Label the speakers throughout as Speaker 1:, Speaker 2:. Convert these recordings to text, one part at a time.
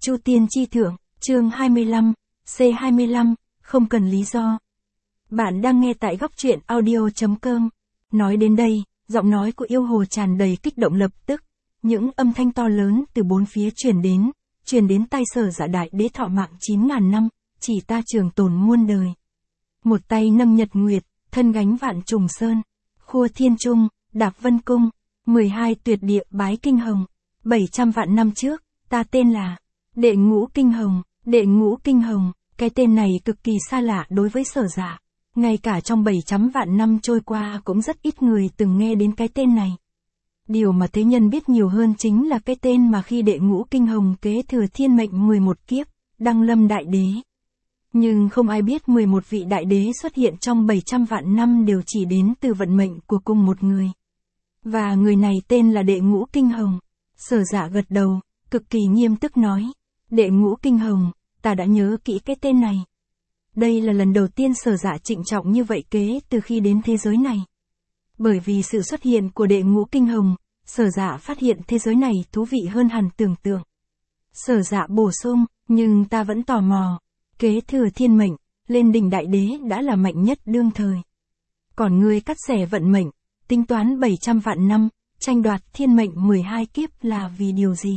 Speaker 1: Chu Tiên Chi Thượng, chương 25, C25, không cần lý do. Bạn đang nghe tại góc truyện audio.com. Nói đến đây, giọng nói của yêu hồ tràn đầy kích động lập tức. Những âm thanh to lớn từ bốn phía truyền đến tai Sở Dạ đại đế thọ mạng 9.000 năm, chỉ ta trường tồn muôn đời. Một tay nâng nhật nguyệt, thân gánh vạn trùng sơn, khua thiên trung, đạp vân cung, 12 tuyệt địa bái kinh hồng. 700 vạn năm trước, ta tên là Đệ Ngũ Kinh Hồng. Đệ Ngũ Kinh Hồng, cái tên này cực kỳ xa lạ đối với Sở Dạ. Ngay cả trong 700 vạn năm trôi qua cũng rất ít người từng nghe đến cái tên này. Điều mà thế nhân biết nhiều hơn chính là cái tên mà khi Đệ Ngũ Kinh Hồng kế thừa thiên mệnh 11 kiếp, đăng lâm đại đế. Nhưng không ai biết 11 vị đại đế xuất hiện trong 700 vạn năm đều chỉ đến từ vận mệnh của cùng một người. Và người này tên là Đệ Ngũ Kinh Hồng. Sở Dạ gật đầu, cực kỳ nghiêm túc nói. Đệ Ngũ Kinh Hồng, ta đã nhớ kỹ cái tên này. Đây là lần đầu tiên Sở Dạ trịnh trọng như vậy kế từ khi đến thế giới này. Bởi vì sự xuất hiện của Đệ Ngũ Kinh Hồng, Sở Dạ phát hiện thế giới này thú vị hơn hẳn tưởng tượng. Sở Dạ bổ sung, nhưng ta vẫn tò mò. Kế thừa thiên mệnh, lên đỉnh đại đế đã là mạnh nhất đương thời. Còn ngươi cắt xẻ vận mệnh, tính toán 700 vạn năm, tranh đoạt thiên mệnh 12 kiếp là vì điều gì?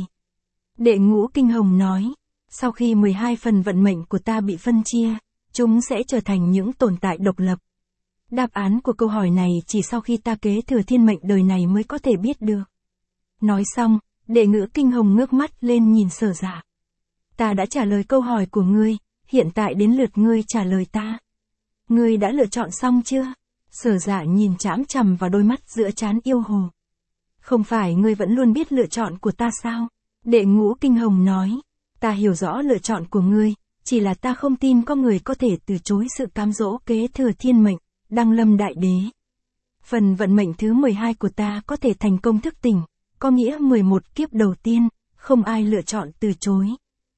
Speaker 1: Đệ Ngũ Kinh Hồng nói, sau khi 12 phần vận mệnh của ta bị phân chia, chúng sẽ trở thành những tồn tại độc lập. Đáp án của câu hỏi này chỉ sau khi ta kế thừa thiên mệnh đời này mới có thể biết được. Nói xong, Đệ Ngũ Kinh Hồng ngước mắt lên nhìn Sở Dạ. Ta đã trả lời câu hỏi của ngươi, hiện tại đến lượt ngươi trả lời ta. Ngươi đã lựa chọn xong chưa? Sở Dạ nhìn chằm chằm vào đôi mắt giữa trán yêu hồ. Không phải ngươi vẫn luôn biết lựa chọn của ta sao? Đệ Ngũ Kinh Hồng nói, ta hiểu rõ lựa chọn của ngươi, chỉ là ta không tin có người có thể từ chối sự cám dỗ kế thừa thiên mệnh, đăng lâm đại đế. Phần vận mệnh thứ 12 của ta có thể thành công thức tỉnh, có nghĩa 11 kiếp đầu tiên, không ai lựa chọn từ chối.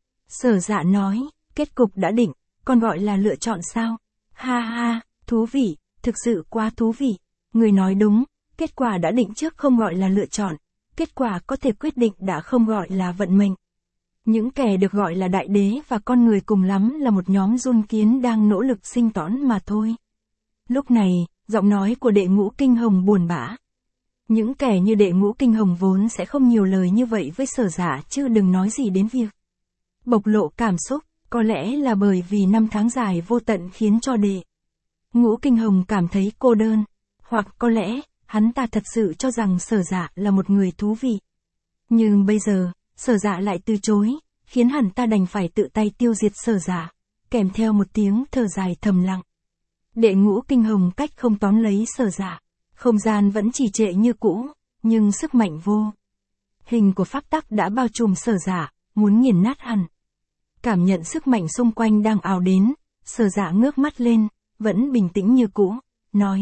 Speaker 1: Sở Dạ nói, kết cục đã định, còn gọi là lựa chọn sao? Ha ha, thú vị, thực sự quá thú vị. Người nói đúng, kết quả đã định trước không gọi là lựa chọn, kết quả có thể quyết định đã không gọi là vận mệnh. Những kẻ được gọi là đại đế và con người cùng lắm là một nhóm giun kiến đang nỗ lực sinh tồn mà thôi. Lúc này, giọng nói của Đệ Ngũ Kinh Hồng buồn bã. Những kẻ như Đệ Ngũ Kinh Hồng vốn sẽ không nhiều lời như vậy với Sở Dạ chứ đừng nói gì đến việc bộc lộ cảm xúc, có lẽ là bởi vì năm tháng dài vô tận khiến cho Đệ Ngũ Kinh Hồng cảm thấy cô đơn, hoặc có lẽ, hắn ta thật sự cho rằng Sở Dạ là một người thú vị. Nhưng bây giờ, Sở Dạ lại từ chối, khiến hắn ta đành phải tự tay tiêu diệt Sở Dạ, kèm theo một tiếng thở dài thầm lặng. Đệ Ngũ Kinh Hồng cách không tóm lấy Sở Dạ, không gian vẫn trì trệ như cũ, nhưng sức mạnh vô hình của pháp tắc đã bao trùm Sở Dạ, muốn nghiền nát hắn. Cảm nhận sức mạnh xung quanh đang ào đến, Sở Dạ ngước mắt lên, vẫn bình tĩnh như cũ, nói.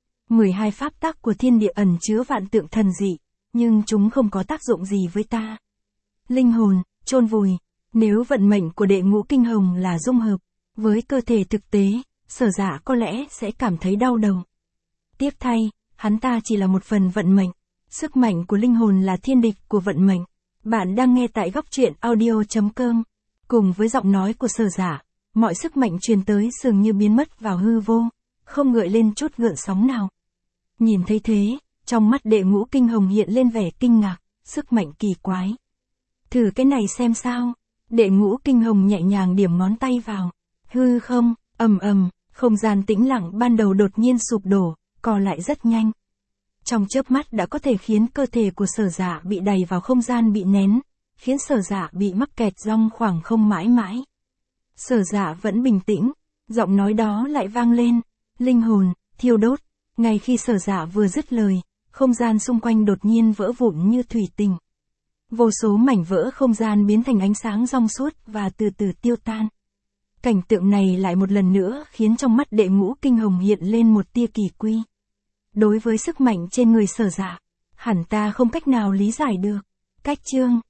Speaker 1: 12 pháp tắc của thiên địa ẩn chứa vạn tượng thần dị, nhưng chúng không có tác dụng gì với ta. Linh hồn, chôn vùi, nếu vận mệnh của Đệ Ngũ Kinh Hồng là dung hợp với cơ thể thực tế, Sở Dạ có lẽ sẽ cảm thấy đau đầu. Tiếc thay, hắn ta chỉ là một phần vận mệnh, sức mạnh của linh hồn là thiên địch của vận mệnh. Bạn đang nghe tại góc truyện audio.com. Cùng với giọng nói của Sở Dạ, mọi sức mạnh truyền tới dường như biến mất vào hư vô, không gợi lên chút gợn sóng nào. Nhìn thấy thế, trong mắt Đệ Ngũ Kinh Hồng hiện lên vẻ kinh ngạc, sức mạnh kỳ quái. Thử cái này xem sao. Đệ Ngũ Kinh Hồng nhẹ nhàng điểm ngón tay vào. Hư không, ầm ầm, không gian tĩnh lặng ban đầu đột nhiên sụp đổ, co lại rất nhanh. Trong chớp mắt đã có thể khiến cơ thể của Sở Dạ bị đẩy vào không gian bị nén, khiến Sở Dạ bị mắc kẹt trong khoảng không mãi mãi. Sở Dạ vẫn bình tĩnh, giọng nói đó lại vang lên, linh hồn, thiêu đốt. Ngay khi Sở Dạ vừa dứt lời, không gian xung quanh đột nhiên vỡ vụn như thủy tinh. Vô số mảnh vỡ không gian biến thành ánh sáng rong suốt và từ từ tiêu tan. Cảnh tượng này lại một lần nữa khiến trong mắt Đệ Ngũ Kinh Hồng hiện lên một tia kỳ quy. Đối với sức mạnh trên người Sở Dạ, hẳn ta không cách nào lý giải được. Cách chương